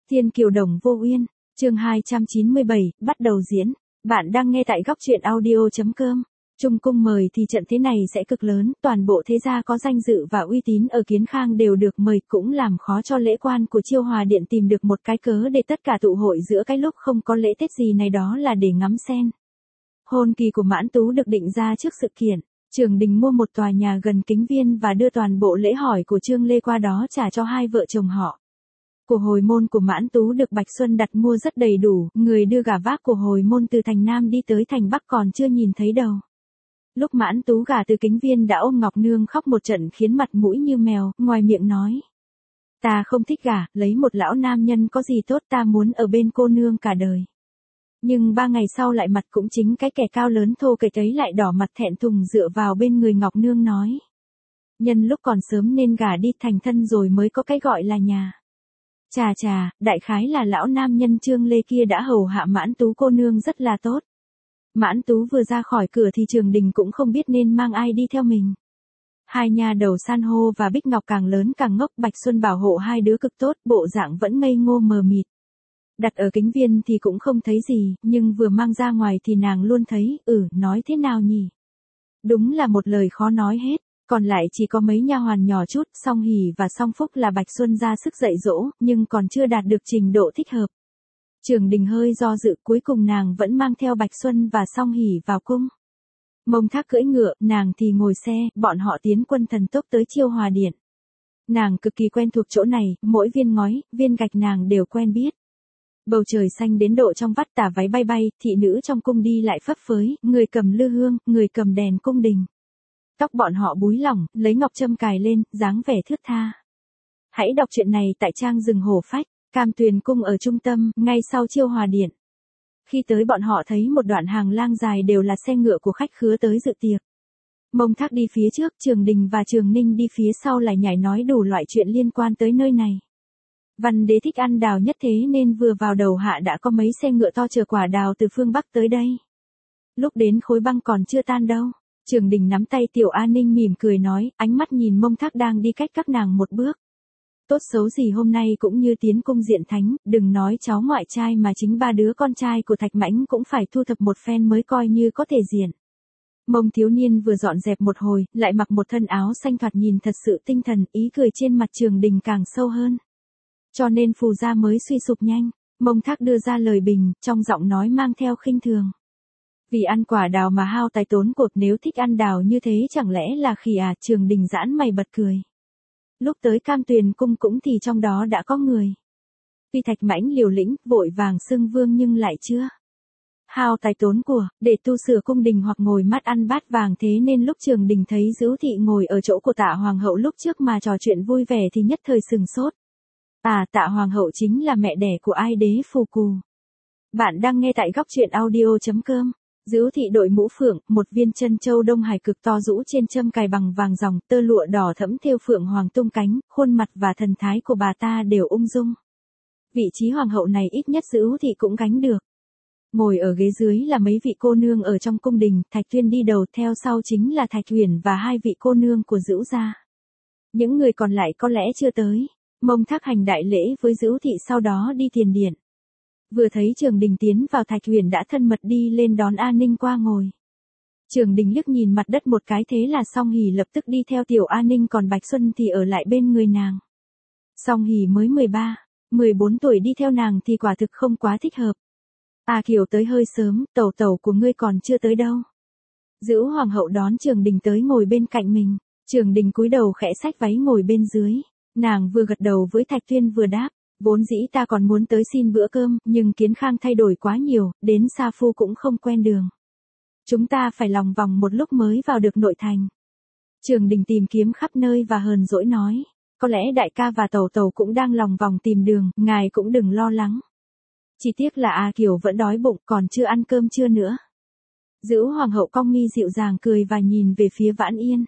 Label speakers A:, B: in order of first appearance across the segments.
A: Thiên Kiều Đồng Vô Uyên, chương 297, bắt đầu diễn. Bạn đang nghe tại góc truyện audio.com. Trung cung mời thì trận thế này sẽ cực lớn, toàn bộ thế gia có danh dự và uy tín ở Kiến Khang đều được mời, cũng làm khó cho lễ quan của Chiêu Hòa Điện tìm được một cái cớ để tất cả tụ hội giữa cái lúc không có lễ Tết gì này, đó là để ngắm sen. Hôn kỳ của Mãn Tú được định ra trước sự kiện. Trường Đình mua một tòa nhà gần Kính Viên và đưa toàn bộ lễ hỏi của Trương Lê qua đó trả cho hai vợ chồng họ. Của hồi môn của Mãn Tú được Bạch Xuân đặt mua rất đầy đủ, người đưa gả vác của hồi môn từ thành Nam đi tới thành Bắc còn chưa nhìn thấy đâu. Lúc Mãn Tú gả từ Kính Viên đã ôm Ngọc Nương khóc một trận khiến mặt mũi như mèo, ngoài miệng nói: "Ta không thích gả, lấy một lão nam nhân có gì tốt, ta muốn ở bên cô nương cả đời." Nhưng 3 ngày sau lại mặt cũng chính cái kẻ cao lớn thô kệch ấy lại đỏ mặt thẹn thùng dựa vào bên người Ngọc Nương nói: "Nhân lúc còn sớm nên gả đi, thành thân rồi mới có cái gọi là nhà." Chà, đại khái là lão nam nhân Trương Lê kia đã hầu hạ Mãn Tú cô nương rất là tốt. Mãn Tú vừa ra khỏi cửa thì Trường Đình cũng không biết nên mang ai đi theo mình. Hai nha đầu San hô và Bích Ngọc càng lớn càng ngốc, Bạch Xuân bảo hộ hai đứa cực tốt, bộ dạng vẫn ngây ngô mờ mịt. Đặt ở Kính Viên thì cũng không thấy gì, nhưng vừa mang ra ngoài thì nàng luôn thấy, nói thế nào nhỉ? Đúng là một lời khó nói hết. Còn lại chỉ có mấy nha hoàn nhỏ chút, Song Hỷ và Song Phúc là Bạch Xuân ra sức dạy dỗ, nhưng còn chưa đạt được trình độ thích hợp. Trường Đình hơi do dự, cuối cùng nàng vẫn mang theo Bạch Xuân và Song Hỷ vào cung. Mông Thác cưỡi ngựa, nàng thì ngồi xe, bọn họ tiến quân thần tốc tới Chiêu Hòa Điện. Nàng cực kỳ quen thuộc chỗ này, mỗi viên ngói, viên gạch nàng đều quen biết. Bầu trời xanh đến độ trong vắt, tà váy bay bay, thị nữ trong cung đi lại phấp phới, người cầm lư hương, người cầm đèn cung đình. Tóc bọn họ búi lỏng, lấy ngọc châm cài lên, dáng vẻ thướt tha. Hãy đọc truyện này tại trang Rừng Hổ Phách, Cam Tuyền Cung ở trung tâm, ngay sau Chiêu Hòa Điện. Khi tới bọn họ thấy một đoạn hàng lang dài đều là xe ngựa của khách khứa tới dự tiệc. Mông Thác đi phía trước, Trường Đình và Trường Ninh đi phía sau lại nhảy nói đủ loại chuyện liên quan tới nơi này. Văn đế thích ăn đào nhất thế nên vừa vào đầu hạ đã có mấy xe ngựa to chở quả đào từ phương Bắc tới đây. Lúc đến khối băng còn chưa tan đâu. Trường Đình nắm tay Tiểu A Ninh mỉm cười nói, ánh mắt nhìn Mông Thác đang đi cách các nàng một bước. Tốt xấu gì hôm nay cũng như tiến cung diện thánh, đừng nói cháu ngoại trai mà chính 3 đứa con trai của Thạch Mãnh cũng phải thu thập một phen mới coi như có thể diện. Mông thiếu niên vừa dọn dẹp một hồi, lại mặc một thân áo xanh thoạt nhìn thật sự tinh thần, ý cười trên mặt Trường Đình càng sâu hơn. Cho nên phù gia mới suy sụp nhanh. Mông Thác đưa ra lời bình, trong giọng nói mang theo khinh thường. Vì ăn quả đào mà hao tài tốn cuộc, nếu thích ăn đào như thế chẳng lẽ là khỉ à? Trường Đình giãn mày bật cười. Lúc tới Cam Tuyền Cung cũng thì trong đó đã có người. Vì Thạch Mãnh liều lĩnh, vội vàng xưng vương nhưng lại chưa hao tài tốn của, để tu sửa cung đình hoặc ngồi mắt ăn bát vàng, thế nên lúc Trường Đình thấy Dữu Thị ngồi ở chỗ của Tạ Hoàng hậu lúc trước mà trò chuyện vui vẻ thì nhất thời sừng sốt. Tạ Hoàng hậu chính là mẹ đẻ của Ai Đế Phù Cù. Bạn đang nghe tại góc truyện audio.com. Dữu Thị đội mũ phượng, một viên chân châu Đông Hải cực to rũ trên châm cài bằng vàng ròng, tơ lụa đỏ thẫm thêu phượng hoàng tung cánh, khuôn mặt và thần thái của bà ta đều ung dung. Vị trí hoàng hậu này ít nhất Dữu Thị cũng gánh được. Ngồi ở ghế dưới là mấy vị cô nương ở trong cung đình, Thạch Tuyên đi đầu, theo sau chính là Thạch Huyền và 2 vị cô nương của Dữu gia. Những người còn lại có lẽ chưa tới. Mông Thác hành đại lễ với Dữu Thị sau đó đi tiền điện. Vừa thấy Trường Đình tiến vào, Thạch Huyền đã thân mật đi lên đón A Ninh qua ngồi. Trường Đình liếc nhìn mặt đất một cái, thế là Song Hỷ lập tức đi theo Tiểu A Ninh, còn Bạch Xuân thì ở lại bên người nàng. Song Hỷ mới 13, 14 tuổi đi theo nàng thì quả thực không quá thích hợp. Kiều tới hơi sớm, tẩu tẩu của ngươi còn chưa tới đâu. Dữu Hoàng hậu đón Trường Đình tới ngồi bên cạnh mình. Trường Đình cúi đầu khẽ xách váy ngồi bên dưới. Nàng vừa gật đầu với Thạch Tuyên vừa đáp. Vốn dĩ ta còn muốn tới xin bữa cơm, nhưng Kiến Khang thay đổi quá nhiều, đến Sa Phu cũng không quen đường. Chúng ta phải lòng vòng một lúc mới vào được nội thành. Trường Đình tìm kiếm khắp nơi và hờn dỗi nói, có lẽ đại ca và tẩu tẩu cũng đang lòng vòng tìm đường, ngài cũng đừng lo lắng. Chỉ tiếc là Kiều vẫn đói bụng, còn chưa ăn cơm trưa nữa. Dữu Hoàng hậu cong mi dịu dàng cười và nhìn về phía Vãn Yên.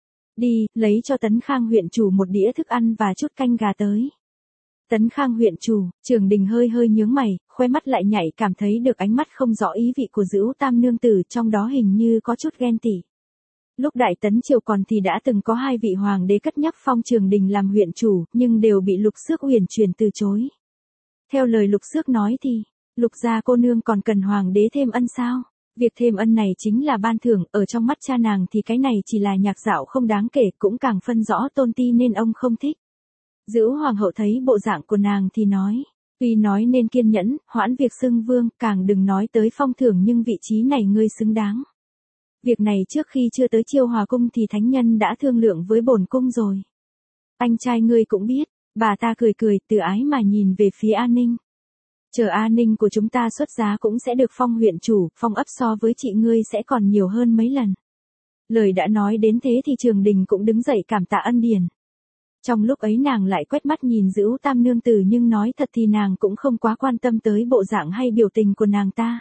A: Đi, lấy cho Tấn Khang huyện chủ một đĩa thức ăn và chút canh gà tới. Tấn Khang huyện chủ, Trường Đình hơi nhướng mày, khoe mắt lại nhảy, cảm thấy được ánh mắt không rõ ý vị của Dữu tam nương tử, trong đó hình như có chút ghen tị. Lúc Đại Tấn Triều còn thì đã từng có 2 vị hoàng đế cất nhắc phong Trường Đình làm huyện chủ, nhưng đều bị Lục Xước Uyển chuyển từ chối. Theo lời Lục Xước nói thì, Lục gia cô nương còn cần hoàng đế thêm ân sao? Việc thêm ân này chính là ban thưởng, ở trong mắt cha nàng thì cái này chỉ là nhạc dạo không đáng kể, cũng càng phân rõ tôn ti nên ông không thích. Dữ hoàng hậu thấy bộ dạng của nàng thì nói, tuy nói nên kiên nhẫn, hoãn việc xưng vương, càng đừng nói tới phong thưởng, nhưng vị trí này ngươi xứng đáng. Việc này trước khi chưa tới Chiêu Hòa cung thì thánh nhân đã thương lượng với bổn cung rồi. Anh trai ngươi cũng biết. Bà ta cười cười từ ái mà nhìn về phía An Ninh. Chờ An Ninh của chúng ta xuất giá cũng sẽ được phong huyện chủ, phong ấp so với chị ngươi sẽ còn nhiều hơn mấy lần. Lời đã nói đến thế thì Trường Đình cũng đứng dậy cảm tạ ân điển. Trong lúc ấy nàng lại quét mắt nhìn Dữu Tam nương tử, nhưng nói thật thì nàng cũng không quá quan tâm tới bộ dạng hay biểu tình của nàng ta.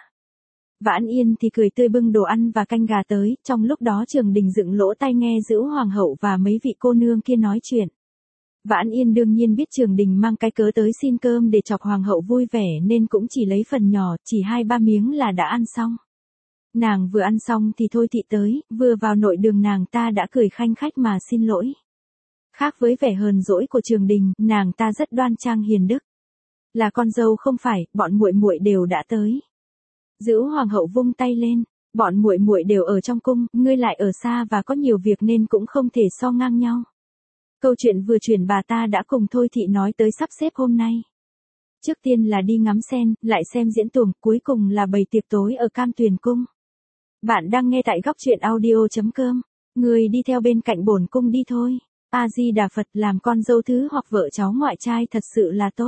A: Vãn Yên thì cười tươi bưng đồ ăn và canh gà tới, trong lúc đó Trường Đình dựng lỗ tai nghe Dữu hoàng hậu và mấy vị cô nương kia nói chuyện. Vãn Yên đương nhiên biết Trường Đình mang cái cớ tới xin cơm để chọc hoàng hậu vui vẻ nên cũng chỉ lấy phần nhỏ, chỉ 2-3 miếng là đã ăn xong. Nàng vừa ăn xong thì Thôi Thị tới, vừa vào nội đường nàng ta đã cười khanh khách mà xin lỗi. Khác với vẻ hờn dỗi của Trường Đình, nàng ta rất đoan trang hiền đức. Là con dâu không phải, bọn muội muội đều đã tới. Dữu hoàng hậu vung tay lên, bọn muội muội đều ở trong cung, ngươi lại ở xa và có nhiều việc nên cũng không thể so ngang nhau. Câu chuyện vừa chuyển bà ta đã cùng Thôi Thị nói tới sắp xếp hôm nay. Trước tiên là đi ngắm sen, lại xem diễn tuồng, cuối cùng là bày tiệc tối ở Cam Tuyền cung. Bạn đang nghe tại góc truyện audio.com. Người đi theo bên cạnh bổn cung đi thôi. A Di Đà Phật, làm con dâu thứ hoặc vợ cháu ngoại trai thật sự là tốt.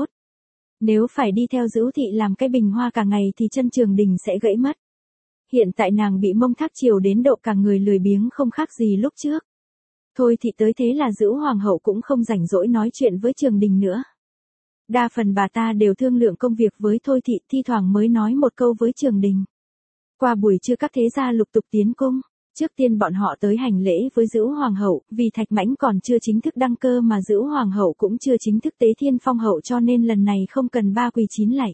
A: Nếu phải đi theo Dữu Thị làm cái bình hoa cả ngày thì chân Trường Đình sẽ gãy mất. Hiện tại nàng bị mông thác chiều đến độ cả người lười biếng không khác gì lúc trước. Thôi Thị tới thế là Dữu hoàng hậu cũng không rảnh rỗi nói chuyện với Trường Đình nữa. Đa phần bà ta đều thương lượng công việc với Thôi Thị, thi thoảng mới nói một câu với Trường Đình. Qua buổi trưa các thế gia lục tục tiến cung. Trước tiên bọn họ tới hành lễ với Dữu hoàng hậu, vì Thạch Mãnh còn chưa chính thức đăng cơ mà Dữu hoàng hậu cũng chưa chính thức tế thiên phong hậu, cho nên lần này không cần 3 quỳ 9 lạy.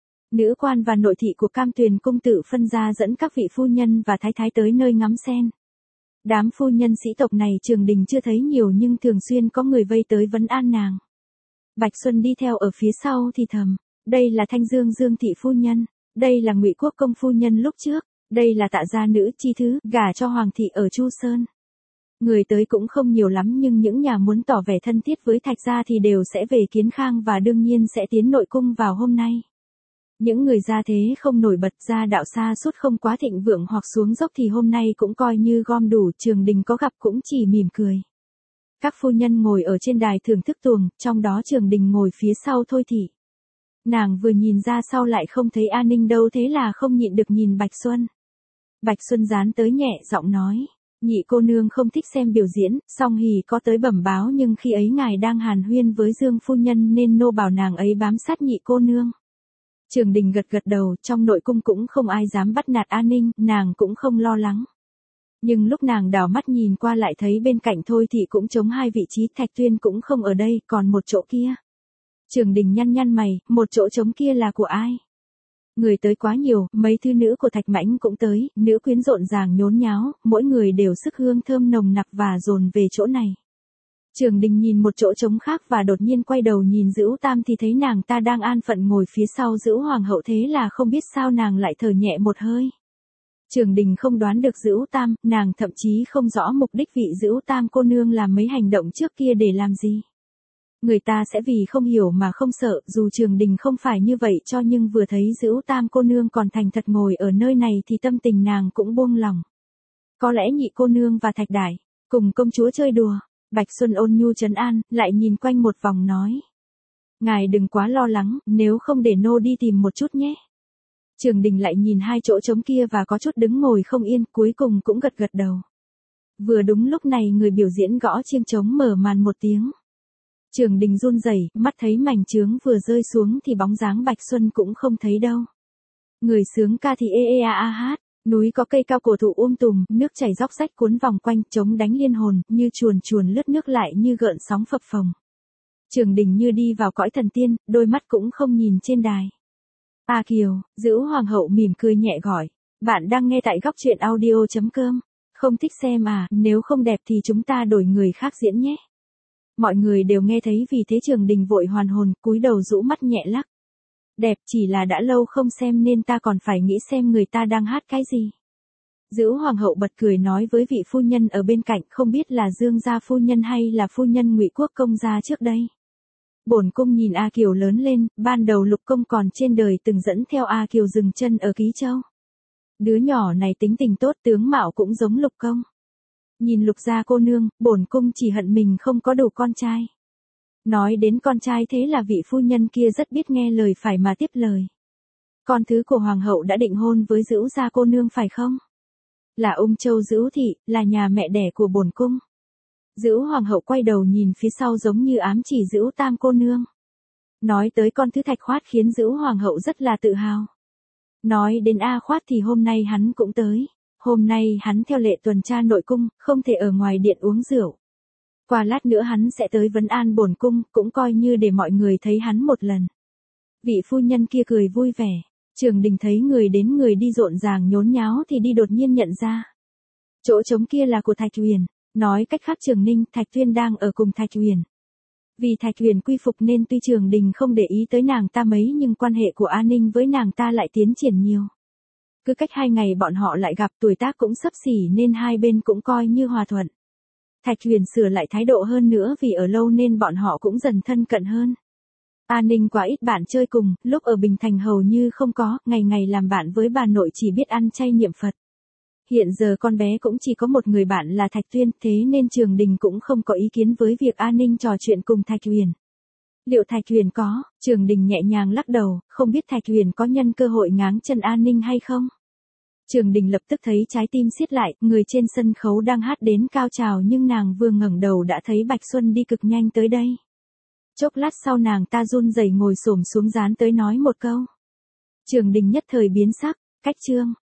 A: Nữ quan và nội thị của Cam Tuyền cung tự phân ra dẫn các vị phu nhân và thái thái tới nơi ngắm sen. Đám phu nhân sĩ tộc này Trường Đình chưa thấy nhiều nhưng thường xuyên có người vây tới vấn an nàng. Bạch Xuân đi theo ở phía sau thì thầm, đây là Thanh Dương Dương thị phu nhân, đây là Ngụy Quốc công phu nhân lúc trước, đây là Tạ gia nữ chi thứ, gả cho hoàng thị ở Chu Sơn. Người tới cũng không nhiều lắm nhưng những nhà muốn tỏ vẻ thân thiết với Thạch gia thì đều sẽ về Kiến Khang và đương nhiên sẽ tiến nội cung vào hôm nay. Những người gia thế không nổi bật, gia đạo xa suốt không quá thịnh vượng hoặc xuống dốc thì hôm nay cũng coi như gom đủ, Trường Đình có gặp cũng chỉ mỉm cười. Các phu nhân ngồi ở trên đài thưởng thức tuồng, trong đó Trường Đình ngồi phía sau Thôi Thị. Nàng vừa nhìn ra sau lại không thấy An Ninh đâu, thế là không nhịn được nhìn Bạch Xuân. Bạch Xuân dán tới nhẹ giọng nói, nhị cô nương không thích xem biểu diễn, song hỉ có tới bẩm báo nhưng khi ấy ngài đang hàn huyên với Dương phu nhân nên nô bảo nàng ấy bám sát nhị cô nương. Trường Đình gật gật đầu, trong nội cung cũng không ai dám bắt nạt An Ninh, nàng cũng không lo lắng. Nhưng lúc nàng đảo mắt nhìn qua lại thấy bên cạnh Thôi Thị cũng trống 2 vị trí, Thạch Tuyên cũng không ở đây, còn một chỗ kia. Trường Đình nhăn nhăn mày, một chỗ trống kia là của ai? Người tới quá nhiều, mấy thư nữ của Thạch Mãnh cũng tới, nữ quyến rộn ràng nhốn nháo, mỗi người đều sức hương thơm nồng nặc và dồn về chỗ này. Trường Đình nhìn một chỗ trống khác và đột nhiên quay đầu nhìn Dữu Tam thì thấy nàng ta đang an phận ngồi phía sau Dữu hoàng hậu, thế là không biết sao nàng lại thở nhẹ một hơi. Trường Đình không đoán được Dữu Tam, nàng thậm chí không rõ mục đích vị Dữu Tam cô nương làm mấy hành động trước kia để làm gì. Người ta sẽ vì không hiểu mà không sợ, dù Trường Đình không phải như vậy cho nhưng vừa thấy Dữu Tam cô nương còn thành thật ngồi ở nơi này thì tâm tình nàng cũng buông lòng. Có lẽ nhị cô nương và Thạch Đại cùng công chúa chơi đùa. Bạch Xuân ôn nhu trấn an, lại nhìn quanh một vòng nói. Ngài đừng quá lo lắng, nếu không để nô đi tìm một chút nhé. Trường Đình lại nhìn 2 chỗ trống kia và có chút đứng ngồi không yên, cuối cùng cũng gật gật đầu. Vừa đúng lúc này người biểu diễn gõ chiêng trống mở màn một tiếng. Trường Đình run rẩy, mắt thấy mảnh chướng vừa rơi xuống thì bóng dáng Bạch Xuân cũng không thấy đâu. Người sướng ca thì ê a a hát. Núi có cây cao cổ thụ tùm, nước chảy róc rách cuốn vòng quanh, trống đánh liên hồn, như chuồn chuồn lướt nước lại như gợn sóng phập phồng. Trường Đình như đi vào cõi thần tiên, đôi mắt cũng không nhìn trên đài. A Kiều, Dữu hoàng hậu mỉm cười nhẹ gọi. Bạn đang nghe tại góc truyện audio.com. Không thích xem à, nếu không đẹp thì chúng ta đổi người khác diễn nhé. Mọi người đều nghe thấy vì thế Trường Đình vội hoàn hồn, cúi đầu rũ mắt nhẹ lắc. Đẹp, chỉ là đã lâu không xem nên ta còn phải nghĩ xem người ta đang hát cái gì. Dữu hoàng hậu bật cười nói với vị phu nhân ở bên cạnh, không biết là Dương gia phu nhân hay là phu nhân Ngụy Quốc công gia trước đây. Bổn cung nhìn A Kiều lớn lên, ban đầu Lục công còn trên đời từng dẫn theo A Kiều dừng chân ở Ký Châu. Đứa nhỏ này tính tình tốt, tướng mạo cũng giống Lục công. Nhìn Lục gia cô nương, bổn cung chỉ hận mình không có đủ con trai. Nói đến con trai, thế là vị phu nhân kia rất biết nghe lời phải mà tiếp lời. Con thứ của hoàng hậu đã định hôn với Dữu gia cô nương phải không? Là Ung Châu Dữu thị, là nhà mẹ đẻ của bổn cung. Dữu hoàng hậu quay đầu nhìn phía sau giống như ám chỉ Dữu tam cô nương. Nói tới con thứ Thạch Khoát khiến Dữu hoàng hậu rất là tự hào. Nói đến A Khoát thì hôm nay hắn cũng tới. Hôm nay hắn theo lệ tuần tra nội cung, không thể ở ngoài điện uống rượu. Qua lát nữa hắn sẽ tới vấn an bổn cung, cũng coi như để mọi người thấy hắn một lần. Vị phu nhân kia cười vui vẻ. Trường Đình thấy người đến người đi rộn ràng nhốn nháo thì đi đột nhiên nhận ra. Chỗ trống kia là của Thạch Huyền. Nói cách khác Trường Ninh, Thạch Tuyên đang ở cùng Thạch Huyền. Vì Thạch Huyền quy phục nên tuy Trường Đình không để ý tới nàng ta mấy nhưng quan hệ của A Ninh với nàng ta lại tiến triển nhiều. Cứ cách 2 ngày bọn họ lại gặp, tuổi tác cũng xấp xỉ nên hai bên cũng coi như hòa thuận. Thạch Huyền sửa lại thái độ hơn nữa vì ở lâu nên bọn họ cũng dần thân cận hơn. A Ninh quá ít bạn chơi cùng, lúc ở Bình Thành hầu như không có, ngày ngày làm bạn với bà nội chỉ biết ăn chay niệm Phật. Hiện giờ con bé cũng chỉ có một người bạn là Thạch Tuyên, thế nên Trường Đình cũng không có ý kiến với việc A Ninh trò chuyện cùng Thạch Huyền. Liệu Thạch Huyền có? Trường Đình nhẹ nhàng lắc đầu, không biết Thạch Huyền có nhân cơ hội ngáng chân A Ninh hay không? Trường Đình lập tức thấy trái tim siết lại, người trên sân khấu đang hát đến cao trào nhưng nàng vừa ngẩng đầu đã thấy Bạch Xuân đi cực nhanh tới đây. Chốc lát sau nàng ta run rẩy ngồi xổm xuống dán tới nói một câu. Trường Đình nhất thời biến sắc, cách chương.